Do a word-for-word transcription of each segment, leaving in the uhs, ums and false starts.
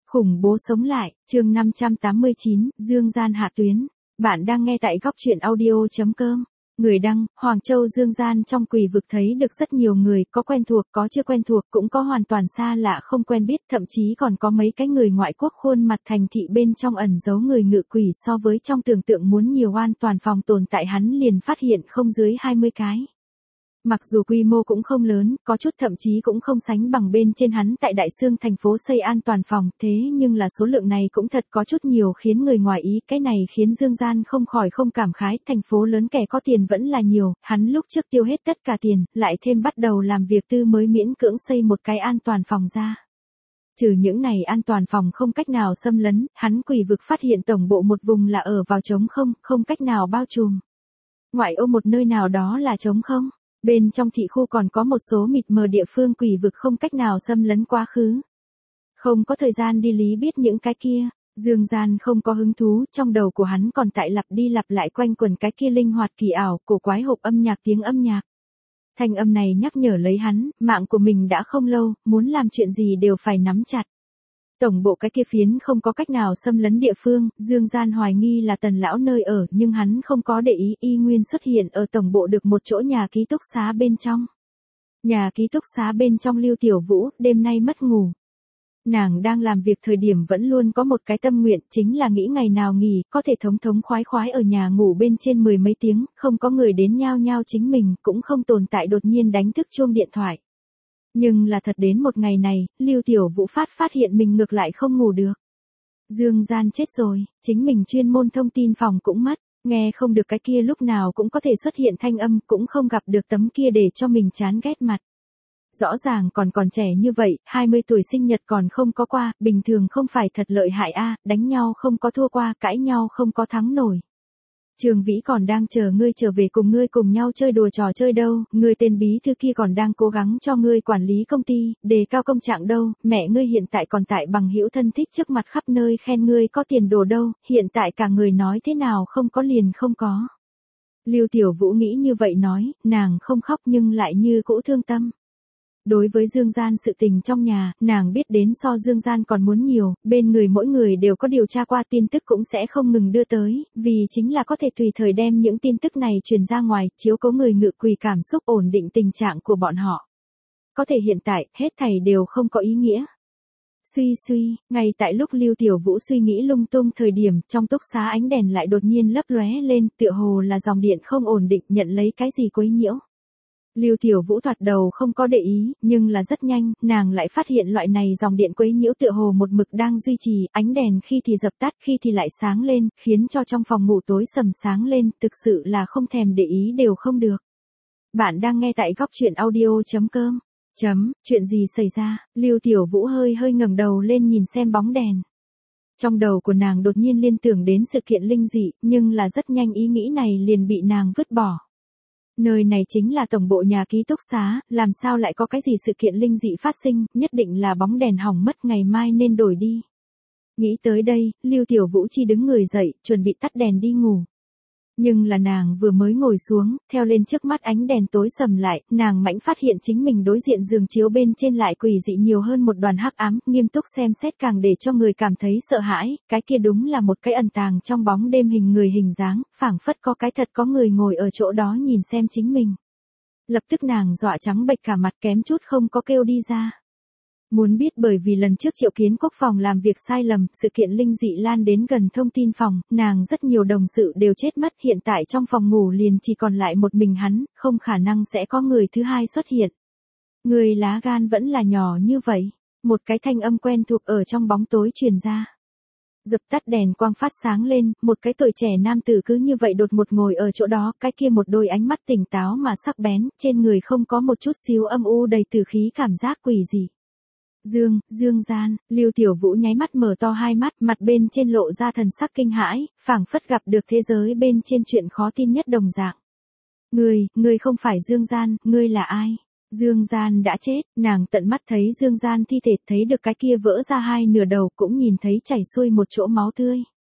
Khủng bố sống lại, chương năm trăm tám mươi chín, Dương Gian hạ tuyến. Bạn đang nghe tại góc truyện audio.com. Người đăng, Hoàng Châu Dương Gian trong quỷ vực thấy được rất nhiều người, có quen thuộc, có chưa quen thuộc, cũng có hoàn toàn xa lạ không quen biết, thậm chí còn có mấy cái người ngoại quốc khuôn mặt thành thị bên trong ẩn giấu người ngự quỷ so với trong tưởng tượng muốn nhiều an toàn phòng tồn tại hắn liền phát hiện không dưới hai mươi cái. Mặc dù quy mô cũng không lớn, có chút thậm chí cũng không sánh bằng bên trên hắn tại Đại Xương thành phố xây an toàn phòng, thế nhưng là số lượng này cũng thật có chút nhiều khiến người ngoài ý, cái này khiến Dương Gian không khỏi không cảm khái, thành phố lớn kẻ có tiền vẫn là nhiều, hắn lúc trước tiêu hết tất cả tiền, lại thêm bắt đầu làm việc tư mới miễn cưỡng xây một cái an toàn phòng ra. Trừ những này an toàn phòng không cách nào xâm lấn, hắn quỷ vực phát hiện tổng bộ một vùng là ở vào trống không, không cách nào bao trùm. Ngoại ô một nơi nào đó là trống không. Bên trong thị khu còn có một số mịt mờ địa phương quỷ vực không cách nào xâm lấn quá khứ. Không có thời gian đi lý biết những cái kia, Dương Gian không có hứng thú, trong đầu của hắn còn tại lặp đi lặp lại quanh quẩn cái kia linh hoạt kỳ ảo, cổ quái hộp âm nhạc tiếng âm nhạc. Thanh âm này nhắc nhở lấy hắn, mạng của mình đã không lâu, muốn làm chuyện gì đều phải nắm chặt. Tổng bộ cái kia phiến không có cách nào xâm lấn địa phương, Dương Gian hoài nghi là Tần lão nơi ở, nhưng hắn không có để ý, y nguyên xuất hiện ở tổng bộ được một chỗ nhà ký túc xá bên trong. Nhà ký túc xá bên trong Lưu Tiểu Vũ, đêm nay mất ngủ. Nàng đang làm việc thời điểm vẫn luôn có một cái tâm nguyện, chính là nghĩ ngày nào nghỉ, có thể thống thống khoái khoái ở nhà ngủ bên trên mười mấy tiếng, không có người đến nhao nhao chính mình, cũng không tồn tại đột nhiên đánh thức chuông điện thoại. Nhưng là thật đến một ngày này, Lưu Tiểu Vũ phát phát hiện mình ngược lại không ngủ được. Dương Gian chết rồi, chính mình chuyên môn thông tin phòng cũng mất, nghe không được cái kia lúc nào cũng có thể xuất hiện thanh âm, cũng không gặp được tấm kia để cho mình chán ghét mặt. Rõ ràng còn còn trẻ như vậy, hai mươi tuổi sinh nhật còn không có qua, bình thường không phải thật lợi hại a, đánh nhau không có thua qua, cãi nhau không có thắng nổi. Trường Vĩ còn đang chờ ngươi trở về cùng ngươi cùng nhau chơi đùa trò chơi đâu, ngươi tên bí thư kia còn đang cố gắng cho ngươi quản lý công ty, đề cao công trạng đâu, mẹ ngươi hiện tại còn tại bằng hữu thân thích trước mặt khắp nơi khen ngươi có tiền đồ đâu, hiện tại cả người nói thế nào không có liền không có. Lưu Tiểu Vũ nghĩ như vậy nói, nàng không khóc nhưng lại như cũ thương tâm. Đối với Dương Gian sự tình trong nhà, nàng biết đến so Dương Gian còn muốn nhiều, bên người mỗi người đều có điều tra qua tin tức cũng sẽ không ngừng đưa tới, vì chính là có thể tùy thời đem những tin tức này truyền ra ngoài, chiếu cố người ngự quỷ cảm xúc ổn định tình trạng của bọn họ. Có thể hiện tại, hết thảy đều không có ý nghĩa. Suy suy, ngay tại lúc Lưu Tiểu Vũ suy nghĩ lung tung thời điểm, trong túc xá ánh đèn lại đột nhiên lấp lóe lên, tựa hồ là dòng điện không ổn định nhận lấy cái gì quấy nhiễu. Lưu Tiểu Vũ thoạt đầu không có để ý, nhưng là rất nhanh, nàng lại phát hiện loại này dòng điện quấy nhiễu tựa hồ một mực đang duy trì, ánh đèn khi thì dập tắt, khi thì lại sáng lên, khiến cho trong phòng ngủ tối sầm sáng lên, thực sự là không thèm để ý đều không được. Bạn đang nghe tại góc truyện audio.com. Chấm, chuyện gì xảy ra? Lưu Tiểu Vũ hơi hơi ngẩng đầu lên nhìn xem bóng đèn. Trong đầu của nàng đột nhiên liên tưởng đến sự kiện linh dị, nhưng là rất nhanh ý nghĩ này liền bị nàng vứt bỏ. Nơi này chính là tổng bộ nhà ký túc xá, làm sao lại có cái gì sự kiện linh dị phát sinh, nhất định là bóng đèn hỏng mất ngày mai nên đổi đi. Nghĩ tới đây, Lưu Tiểu Vũ chi đứng người dậy, chuẩn bị tắt đèn đi ngủ. Nhưng là nàng vừa mới ngồi xuống, theo lên trước mắt ánh đèn tối sầm lại, nàng mãnh phát hiện chính mình đối diện giường chiếu bên trên lại quỷ dị nhiều hơn một đoàn hắc ám, nghiêm túc xem xét càng để cho người cảm thấy sợ hãi, cái kia đúng là một cái ẩn tàng trong bóng đêm hình người hình dáng, phảng phất có cái thật có người ngồi ở chỗ đó nhìn xem chính mình. Lập tức nàng dọa trắng bệch cả mặt kém chút không có kêu đi ra. Muốn biết bởi vì lần trước Triệu Kiến Quốc phòng làm việc sai lầm, sự kiện linh dị lan đến gần thông tin phòng, nàng rất nhiều đồng sự đều chết mất, hiện tại trong phòng ngủ liền chỉ còn lại một mình hắn, không khả năng sẽ có người thứ hai xuất hiện. Người lá gan vẫn là nhỏ như vậy, một cái thanh âm quen thuộc ở trong bóng tối truyền ra. Dập tắt đèn quang phát sáng lên, một cái tuổi trẻ nam tử cứ như vậy đột một ngồi ở chỗ đó, cái kia một đôi ánh mắt tỉnh táo mà sắc bén, trên người không có một chút xíu âm u đầy tử khí cảm giác quỷ dị. Dương, Dương Gian, Lưu Tiểu Vũ nháy mắt mở to hai mắt, mặt bên trên lộ ra thần sắc kinh hãi, phảng phất gặp được thế giới bên trên chuyện khó tin nhất đồng dạng. Ngươi, ngươi không phải Dương Gian, ngươi là ai? Dương Gian đã chết, nàng tận mắt thấy Dương Gian thi thể, thấy được cái kia vỡ ra hai nửa đầu, cũng nhìn thấy chảy xuôi một chỗ máu tươi.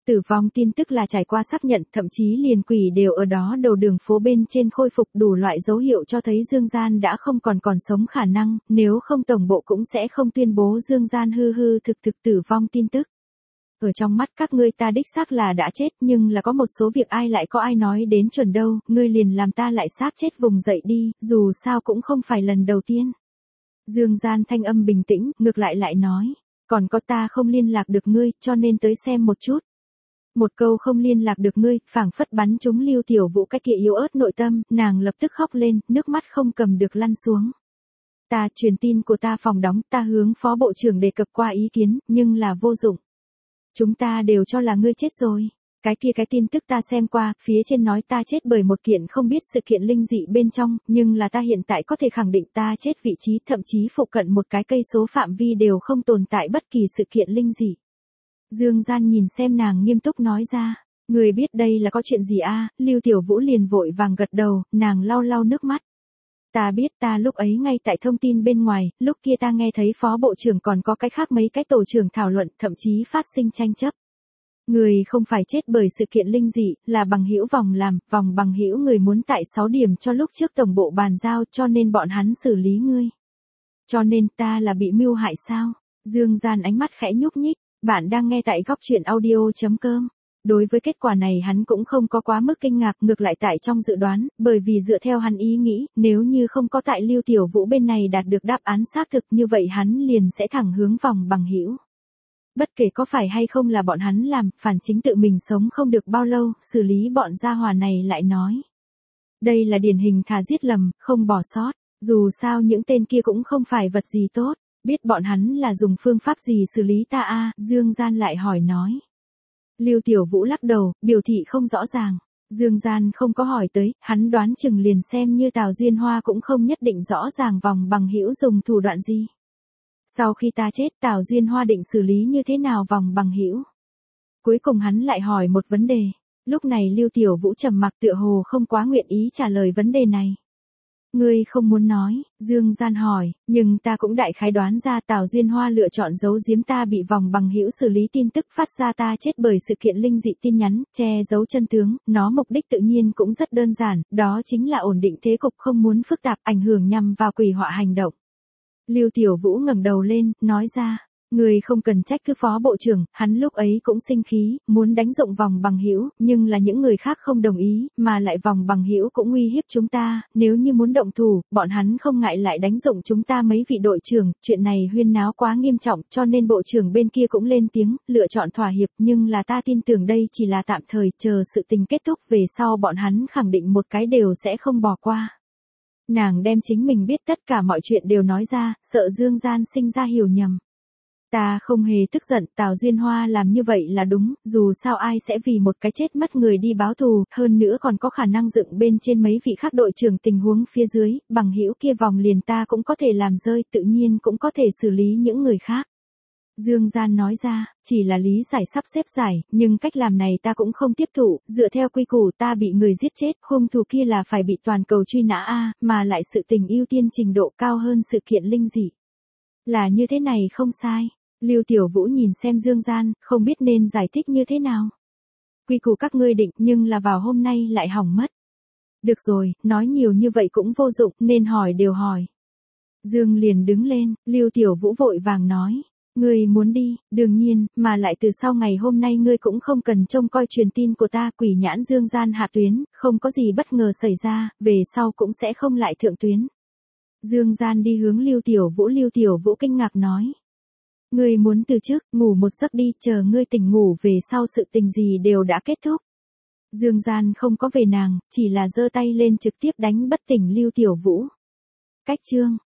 Tử vong tin tức là trải qua xác nhận, thậm chí liền quỷ đều ở đó đầu đường phố bên trên khôi phục, đủ loại dấu hiệu cho thấy Dương Gian đã không còn còn sống khả năng, nếu không tổng bộ cũng sẽ không tuyên bố Dương Gian hư hư thực thực tử vong tin tức. Ở trong mắt các ngươi ta đích xác là đã chết, nhưng là có một số việc ai lại có ai nói đến chuẩn đâu, ngươi liền làm ta lại xác chết vùng dậy đi, dù sao cũng không phải lần đầu tiên. Dương Gian thanh âm bình tĩnh, ngược lại lại nói, còn có ta không liên lạc được ngươi, cho nên tới xem một chút. Một câu không liên lạc được ngươi, phảng phất bắn trúng Lưu Tiểu Vũ cái kia yếu ớt nội tâm, nàng lập tức khóc lên, nước mắt không cầm được lăn xuống. Ta, truyền tin của ta phòng đóng, ta hướng phó bộ trưởng đề cập qua ý kiến, nhưng là vô dụng. Chúng ta đều cho là ngươi chết rồi. Cái kia cái tin tức ta xem qua, phía trên nói ta chết bởi một kiện không biết sự kiện linh dị bên trong, nhưng là ta hiện tại có thể khẳng định ta chết vị trí, thậm chí phụ cận một cái cây số phạm vi đều không tồn tại bất kỳ sự kiện linh dị. Dương Gian nhìn xem nàng nghiêm túc nói ra, người biết đây là có chuyện gì a? Lưu Tiểu Vũ liền vội vàng gật đầu, nàng lau lau nước mắt. Ta biết, ta lúc ấy ngay tại thông tin bên ngoài, lúc kia ta nghe thấy phó bộ trưởng còn có cái khác mấy cái tổ trưởng thảo luận, thậm chí phát sinh tranh chấp. Người không phải chết bởi sự kiện linh dị, là bằng hữu vòng làm, vòng bằng hữu người muốn tại sáu điểm cho lúc trước tổng bộ bàn giao, cho nên bọn hắn xử lý ngươi. Cho nên ta là bị mưu hại sao? Dương Gian ánh mắt khẽ nhúc nhích, bạn đang nghe tại góc truyện audio chấm com. Đối với kết quả này hắn cũng không có quá mức kinh ngạc, ngược lại tại trong dự đoán, bởi vì dựa theo hắn ý nghĩ, nếu như không có tại Lưu Tiểu Vũ bên này đạt được đáp án xác thực như vậy hắn liền sẽ thẳng hướng vòng bằng hữu. Bất kể có phải hay không là bọn hắn làm, phản chính tự mình sống không được bao lâu, xử lý bọn gia hỏa này lại nói. Đây là điển hình thà giết lầm, không bỏ sót, dù sao những tên kia cũng không phải vật gì tốt, biết bọn hắn là dùng phương pháp gì xử lý ta a? Dương Gian lại hỏi nói. Lưu Tiểu Vũ lắc đầu, biểu thị không rõ ràng. Dương Gian không có hỏi tới, hắn đoán chừng liền xem như Tào Duyên Hoa cũng không nhất định rõ ràng vòng bằng hữu dùng thủ đoạn gì. Sau khi ta chết, Tào Duyên Hoa định xử lý như thế nào vòng bằng hữu? Cuối cùng hắn lại hỏi một vấn đề. Lúc này Lưu Tiểu Vũ trầm mặc tựa hồ không quá nguyện ý trả lời vấn đề này. Ngươi không muốn nói, Dương Gian hỏi, nhưng ta cũng đại khái đoán ra Tào Duyên Hoa lựa chọn giấu giếm ta bị vòng bằng hữu xử lý tin tức phát ra ta chết bởi sự kiện linh dị tin nhắn, che giấu chân tướng, nó mục đích tự nhiên cũng rất đơn giản, đó chính là ổn định thế cục không muốn phức tạp ảnh hưởng nhằm vào quỷ họa hành động. Lưu Tiểu Vũ ngẩng đầu lên, nói ra, người không cần trách cứ phó bộ trưởng, hắn lúc ấy cũng sinh khí, muốn đánh dụng vòng bằng hữu, nhưng là những người khác không đồng ý, mà lại vòng bằng hữu cũng uy hiếp chúng ta, nếu như muốn động thủ, bọn hắn không ngại lại đánh dụng chúng ta mấy vị đội trưởng, chuyện này huyên náo quá nghiêm trọng, cho nên bộ trưởng bên kia cũng lên tiếng, lựa chọn thỏa hiệp, nhưng là ta tin tưởng đây chỉ là tạm thời, chờ sự tình kết thúc về sau bọn hắn khẳng định một cái đều sẽ không bỏ qua. Nàng đem chính mình biết tất cả mọi chuyện đều nói ra, sợ Dương Gian sinh ra hiểu nhầm. Ta không hề tức giận, Tào Duyên Hoa làm như vậy là đúng, dù sao ai sẽ vì một cái chết mất người đi báo thù, hơn nữa còn có khả năng dựng bên trên mấy vị khác đội trưởng tình huống phía dưới, bằng hữu kia vòng liền ta cũng có thể làm rơi, tự nhiên cũng có thể xử lý những người khác. Dương Gian nói ra, chỉ là lý giải sắp xếp giải, nhưng cách làm này ta cũng không tiếp thụ, dựa theo quy củ ta bị người giết chết, hung thủ kia là phải bị toàn cầu truy nã a, mà lại sự tình ưu tiên trình độ cao hơn sự kiện linh dị. Là như thế này không sai. Lưu Tiểu Vũ nhìn xem Dương Gian, không biết nên giải thích như thế nào. Quy củ các ngươi định, nhưng là vào hôm nay lại hỏng mất. Được rồi, nói nhiều như vậy cũng vô dụng, nên hỏi đều hỏi. Dương liền đứng lên, Lưu Tiểu Vũ vội vàng nói. Ngươi muốn đi, đương nhiên, mà lại từ sau ngày hôm nay ngươi cũng không cần trông coi truyền tin của ta, quỷ nhãn Dương Gian hạ tuyến, không có gì bất ngờ xảy ra, về sau cũng sẽ không lại thượng tuyến. Dương Gian đi hướng Lưu Tiểu Vũ, Lưu Tiểu Vũ kinh ngạc nói. Ngươi muốn từ chức, ngủ một giấc đi, chờ ngươi tỉnh ngủ về sau sự tình gì đều đã kết thúc. Dương Gian không có về nàng, chỉ là giơ tay lên trực tiếp đánh bất tỉnh Lưu Tiểu Vũ. Cách chương